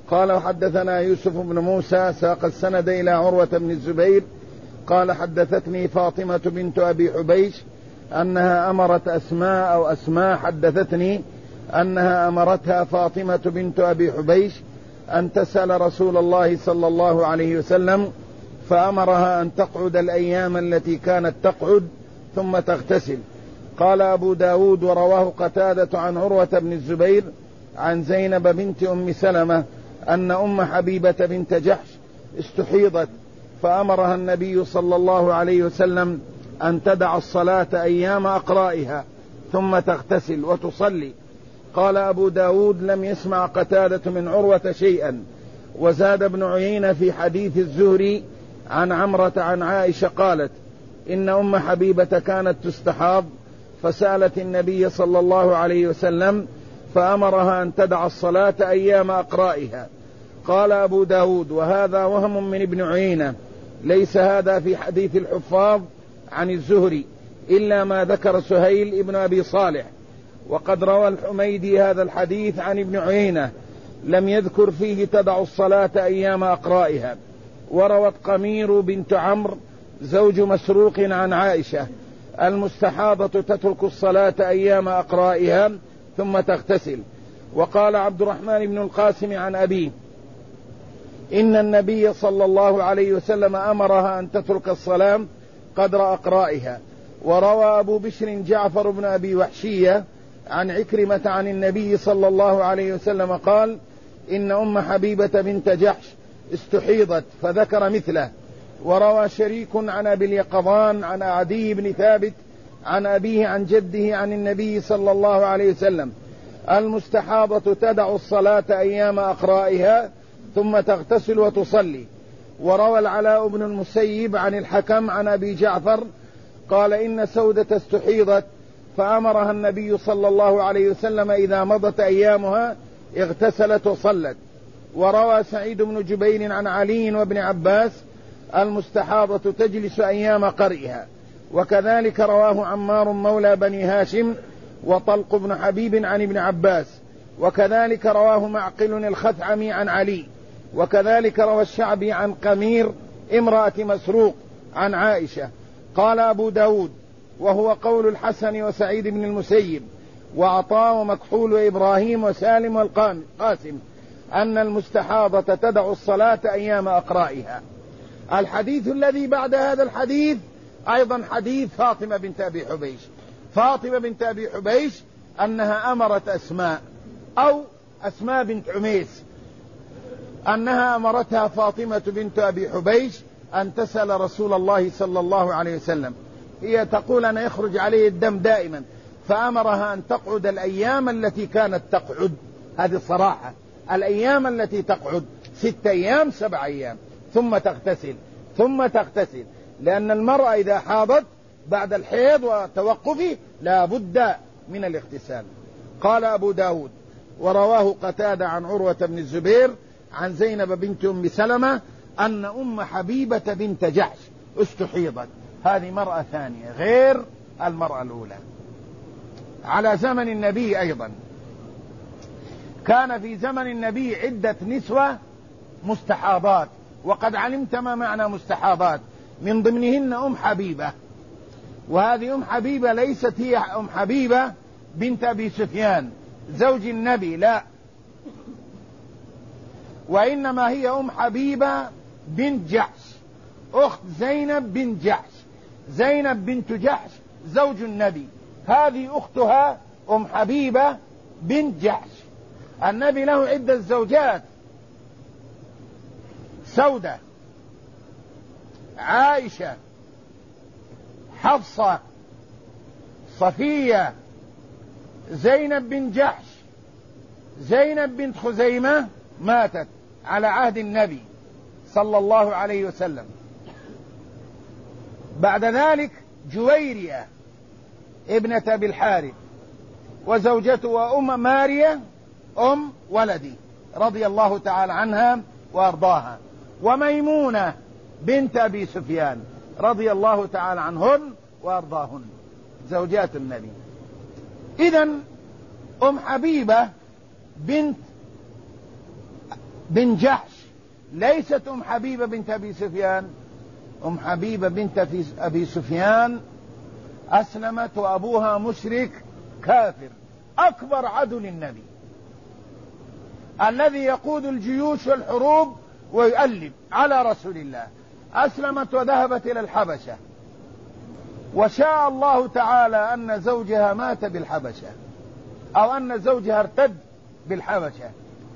قال وحدثنا يوسف بن موسى ساق السند إلى عروة بن الزبير قال حدثتني فاطمة بنت أبي حبيش أنها أمرت أسماء أو أسماء حدثتني أنها أمرتها فاطمة بنت أبي حبيش أن تسأل رسول الله صلى الله عليه وسلم فأمرها أن تقعد الأيام التي كانت تقعد ثم تغتسل. قال أبو داود ورواه قتادة عن عروة بن الزبير عن زينب بنت أم سلمة أن أم حبيبة بنت جحش استحيضت فأمرها النبي صلى الله عليه وسلم أن تدع الصلاة أيام أقرائها ثم تغتسل وتصلي. قال أبو داود لم يسمع قتادة من عروة شيئا. وزاد ابن عيينة في حديث الزهري عن عمرة عن عائشة قالت إن أم حبيبة كانت تستحاض فسألت النبي صلى الله عليه وسلم فأمرها أن تدع الصلاة أيام أقرائها. قال أبو داود وهذا وهم من ابن عيينة، ليس هذا في حديث الحفاظ عن الزهري إلا ما ذكر سهيل ابن أبي صالح. وقد روى الحميدي هذا الحديث عن ابن عيينة لم يذكر فيه تدع الصلاة أيام أقرائها. وروت قمير بنت عمرو زوج مسروق عن عائشة المستحاضة تترك الصلاة أيام أقرائها ثم تغتسل. وقال عبد الرحمن بن القاسم عن أبيه إن النبي صلى الله عليه وسلم أمرها أن تترك الصلاة قدر أقرائها. وروى أبو بشر جعفر بن أبي وحشية عن عكرمة عن النبي صلى الله عليه وسلم قال إن أم حبيبة بنت جحش استحيضت فذكر مثله. وروى شريك عن أبي اليقظان عن عدي بن ثابت عن أبيه عن جده عن النبي صلى الله عليه وسلم المستحاضة تدع الصلاة أيام أقرائها ثم تغتسل وتصلي. وروى العلاء بن المسيب عن الحكم عن أبي جعفر قال إن سودة استحيضت فأمرها النبي صلى الله عليه وسلم إذا مضت أيامها اغتسلت وصلت. وروى سعيد بن جبير عن علي وابن عباس المستحاضة تجلس أيام قرئها. وكذلك رواه عمار مولى بني هاشم وطلق بن حبيب عن ابن عباس. وكذلك رواه معقل الخثعمي عن علي. وكذلك روى الشعبي عن قمير امرأة مسروق عن عائشة. قال أبو داود وهو قول الحسن وسعيد بن المسيب وعطاء ومكحول وإبراهيم وسالم والقاسم أن المستحاضة تدع الصلاة أيام أقرائها. الحديث الذي بعد هذا الحديث أيضا حديث فاطمة بنت أبي حبيش. فاطمة بنت أبي حبيش أنها أمرت أسماء أو أسماء بنت عميس أنها أمرتها فاطمة بنت أبي حبيش أن تسأل رسول الله صلى الله عليه وسلم. هي تقول أنا يخرج عليه الدم دائما فأمرها أن تقعد الأيام التي كانت تقعد. هذه الصراحة الأيام التي تقعد 6 أيام 7 أيام ثم تغتسل لأن المرأة إذا حاضت بعد الحيض وتوقفه لا بد من الاغتسال. قال أبو داود ورواه قتادة عن عروة بن الزبير عن زينب بنت أم سلمة أن أم حبيبة بنت جحش استحيضت. هذه مرأة ثانية غير المرأة الأولى. على زمن النبي أيضا كان في زمن النبي عدة نسوة مستحاضات، وقد علمت ما معنى مستحاضات، من ضمنهن أم حبيبة. وهذه أم حبيبة ليست هي أم حبيبة بنت أبي سفيان زوج النبي، لا، وإنما هي أم حبيبة بنت جحش أخت زينب بنت جحش. زينب بنت جحش زوج النبي، هذه أختها أم حبيبة بنت جحش. النبي له عدة زوجات: سودة، عائشة، حفصة، صفية، زينب بنت جحش. زينب بنت خزيمة ماتت على عهد النبي صلى الله عليه وسلم. بعد ذلك جويرية ابنة أبي الحارث وزوجته وأم ماريا أم ولدي رضي الله تعالى عنها وأرضاها، وميمونة بنت أبي سفيان رضي الله تعالى عنهن وأرضاهن زوجات النبي. إذن أم حبيبة بنت بن جحش ليست أم حبيبة بنت أبي سفيان. أم حبيبة بنت أبي سفيان أسلمت وأبوها مشرك كافر، أكبر عدو للنبي، الذي يقود الجيوش والحروب ويؤلب على رسول الله. أسلمت وذهبت إلى الحبشة، وشاء الله تعالى أن زوجها مات بالحبشة، أو أن زوجها ارتد بالحبشة.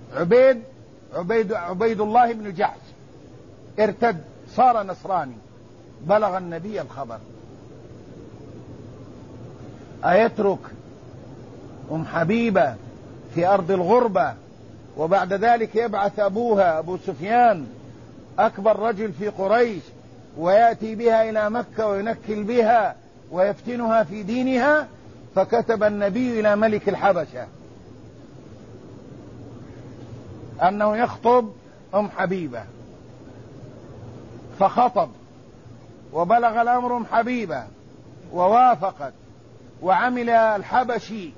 عبيد الله بن جحش ارتد، صار نصراني. بلغ النبي الخبر، أيترك أم حبيبة في أرض الغربة وبعد ذلك يبعث أبوها أبو سفيان أكبر رجل في قريش ويأتي بها إلى مكة وينكل بها ويفتنها في دينها؟ فكتب النبي إلى ملك الحبشة أنه يخطب أم حبيبة، فخطب وبلغ الأمر أم حبيبة ووافقت، وعمل الحبشي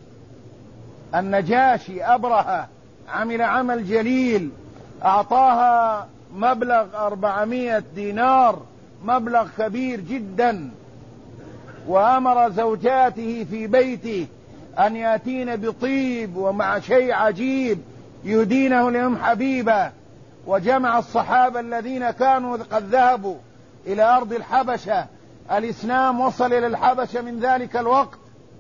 النجاشي أبرهة عمل عمل جليل، أعطاها مبلغ 400 دينار، مبلغ كبير جدا، وأمر زوجاته في بيته أن يأتين بطيب ومع شيء عجيب يهدينه لأم حبيبة. وجمع الصحابة الذين كانوا قد ذهبوا إلى أرض الحبشة، الإسلام وصل إلى الحبشة من ذلك الوقت،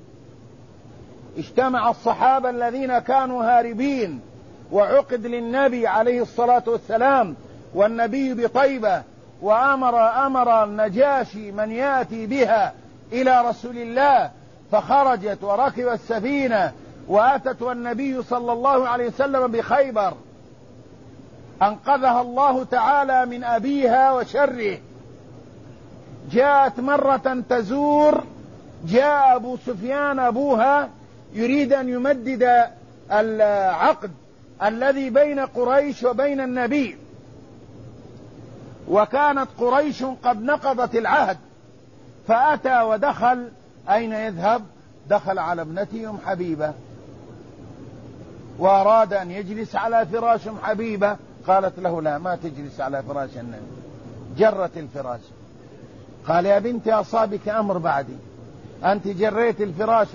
اجتمع الصحابة الذين كانوا هاربين، وعقد للنبي عليه الصلاة والسلام والنبي بطيبة، وأمر النجاشي من يأتي بها إلى رسول الله، فخرجت وركب السفينة وأتت والنبي صلى الله عليه وسلم بخيبر، أنقذها الله تعالى من أبيها وشره. جاءت مرة تزور، جاء أبو سفيان أبوها يريد أن يمدد العقد الذي بين قريش وبين النبي، وكانت قريش قد نقضت العهد، فأتى ودخل. أين يذهب؟ دخل على ابنته أم حبيبة، وأراد أن يجلس على فراش أم حبيبة، قالت له لا، ما تجلس على فراش النبي. جرت الفراش، قال يا بنتي أصابك أمر بعدي، أنت جريت الفراش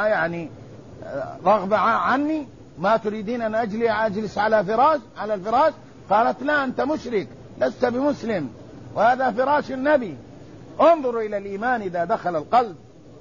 رغبة عني، ما تريدين أن أجلس على الفراش؟ قالت لا، أنت مشرك، لست بمسلم، وهذا فراش النبي. انظروا إلى الإيمان إذا دخل القلب،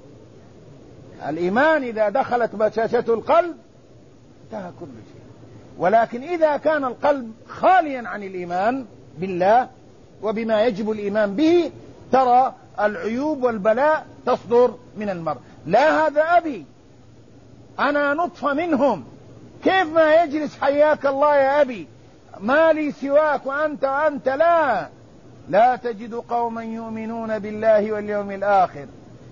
الإيمان إذا دخلت بشاشة القلب انتهى كل شيء. ولكن إذا كان القلب خاليا عن الإيمان بالله وبما يجب الإيمان به، ترى العيوب والبلاء تصدر من المرء. لا، هذا أبي، أنا نطفة منهم، كيف ما يجلس حياك الله يا أبي، ما لي سواك وأنت لا تجد قوما يؤمنون بالله واليوم الآخر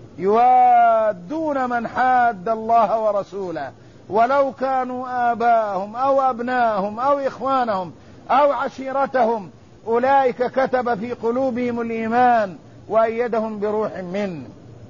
يوادون من حاد الله ورسوله ولو كانوا آباءهم أو أبناءهم أو إخوانهم أو عشيرتهم، أولئك كتب في قلوبهم الإيمان وأيدهم بروح منه.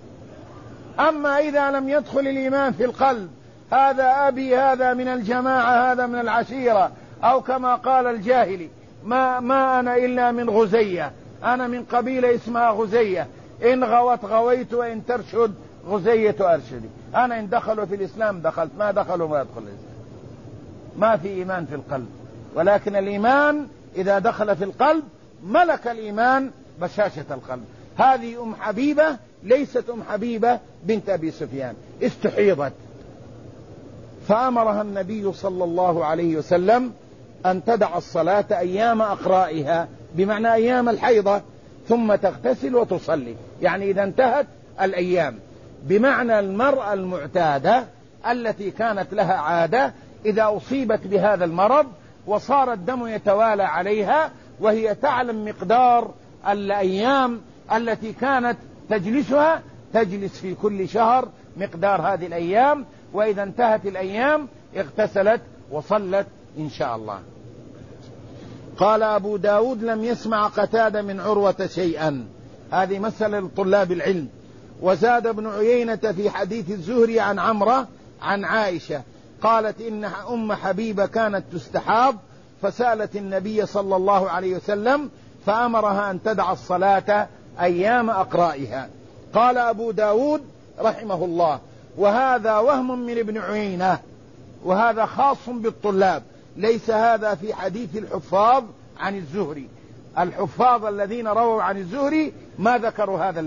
أما إذا لم يدخل الإيمان في القلب، هذا أبي، هذا من الجماعة، هذا من العشيرة، أو كما قال الجاهلي ما أنا إلا من غزية، أنا من قبيلة اسمها غزية، إن غوت غويت وإن ترشد غزية أرشدي. أنا إن دخلوا في الإسلام دخلت، ما دخلوا ما يدخل الإسلام. ما في إيمان في القلب، ولكن الإيمان إذا دخل في القلب ملك الإيمان بشاشة القلب. هذه أم حبيبة ليست أم حبيبة بنت أبي سفيان، استحيضت، فأمرها النبي صلى الله عليه وسلم أن تدع الصلاة أيام أقرائها، بمعنى أيام الحيضة، ثم تغتسل وتصلي، يعني إذا انتهت الأيام، بمعنى المرأة المعتادة التي كانت لها عادة إذا أصيبت بهذا المرض وصار الدم يتوالى عليها وهي تعلم مقدار الأيام التي كانت تجلسها، تجلس في كل شهر مقدار هذه الأيام، وإذا انتهت الأيام اغتسلت وصلت إن شاء الله. قال أبو داود لم يسمع قتادة من عروة شيئا، هذه مسألة لطلاب العلم. وزاد ابن عيينة في حديث الزهري عن عمرة عن عائشة قالت إن أم حبيبة كانت تستحاض فسألت النبي صلى الله عليه وسلم فأمرها أن تدع الصلاة أيام أقرائها. قال أبو داود رحمه الله: وهذا وهم من ابن عيينة، وهذا خاص بالطلاب، ليس هذا في حديث الحفاظ عن الزهري. الحفاظ الذين رووا عن الزهري ما ذكروا هذا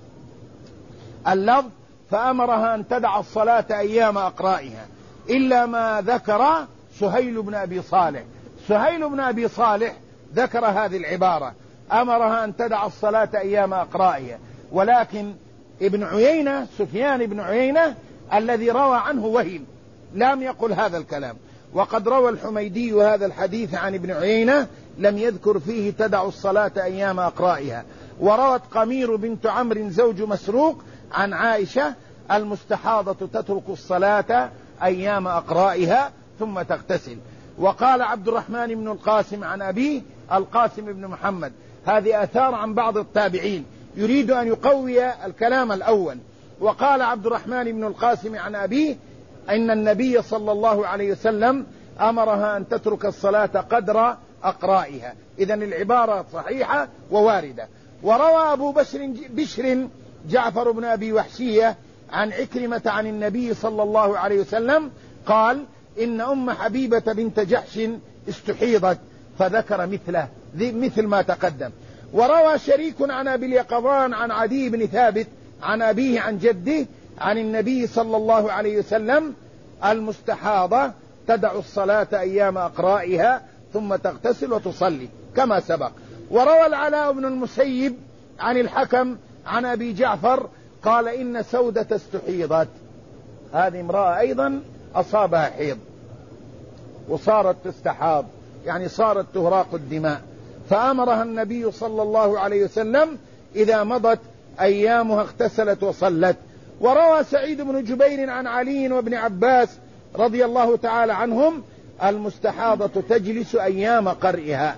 اللفظ فأمرها أن تدع الصلاة أيام أقرائها، إلا ما ذكر سهيل بن أبي صالح. سهيل بن أبي صالح ذكر هذه العبارة: أمرها أن تدع الصلاة أيام أقرائها، ولكن ابن عيينة، سفيان بن عيينة الذي روى عنه وهم، لم يقل هذا الكلام. وقد روى الحميدي هذا الحديث عن ابن عيينة، لم يذكر فيه تدع الصلاة أيام أقرائها. وروت قمير بنت عمرو زوج مسروق عن عائشة: المستحاضة تترك الصلاة أيام أقرائها ثم تغتسل. وقال عبد الرحمن بن القاسم عن أبيه القاسم بن محمد، هذه آثار عن بعض التابعين يريد أن يقوي الكلام الأول. وقال عبد الرحمن بن القاسم عن أبيه إن النبي صلى الله عليه وسلم أمرها أن تترك الصلاة قدر أقرائها. إذن العبارة صحيحة وواردة. وروى أبو بشر جعفر بن أبي وحشية عن عكرمة عن النبي صلى الله عليه وسلم قال: إن أم حبيبة بنت جحش استحيضت، فذكر مثل ما تقدم. وروى شريك عن أبي اليقظان عن عدي بن ثابت عن أبيه عن جده عن النبي صلى الله عليه وسلم: المستحاضة تدع الصلاة أيام أقرائها ثم تغتسل وتصلي، كما سبق. وروى العلاء بن المسيب عن الحكم عن أبي جعفر قال: إن سودة استحيضت. هذه امرأة أيضا أصابها حيض وصارت تستحاض، يعني صارت تهراق الدماء، فأمرها النبي صلى الله عليه وسلم إذا مضت أيامها اغتسلت وصلت. وروى سعيد بن جبير عن علي وابن عباس رضي الله تعالى عنهم: المستحاضة تجلس أيام قرئها،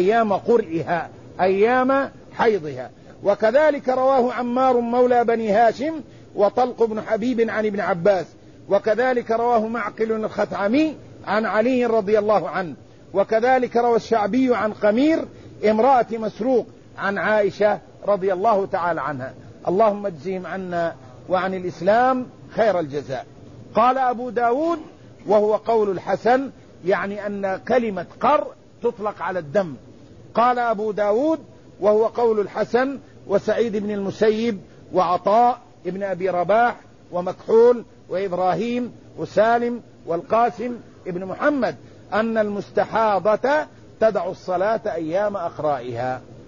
أيام حيضها. وكذلك رواه عمار مولى بني هاشم وطلق بن حبيب عن ابن عباس. وكذلك رواه معقل الخثعمي عن علي رضي الله عنه. وكذلك روى الشعبي عن قمير امرأة مسروق عن عائشة رضي الله تعالى عنها. اللهم اجزهم عنا وعن الإسلام خير الجزاء. قال أبو داود: وهو قول الحسن، يعني أن كلمة قر تطلق على الدم. قال أبو داود: وهو قول الحسن وسعيد بن المسيب وعطاء ابن أبي رباح ومكحول وإبراهيم وسالم والقاسم ابن محمد أن المستحاضة تدع الصلاة أيام أقرائها.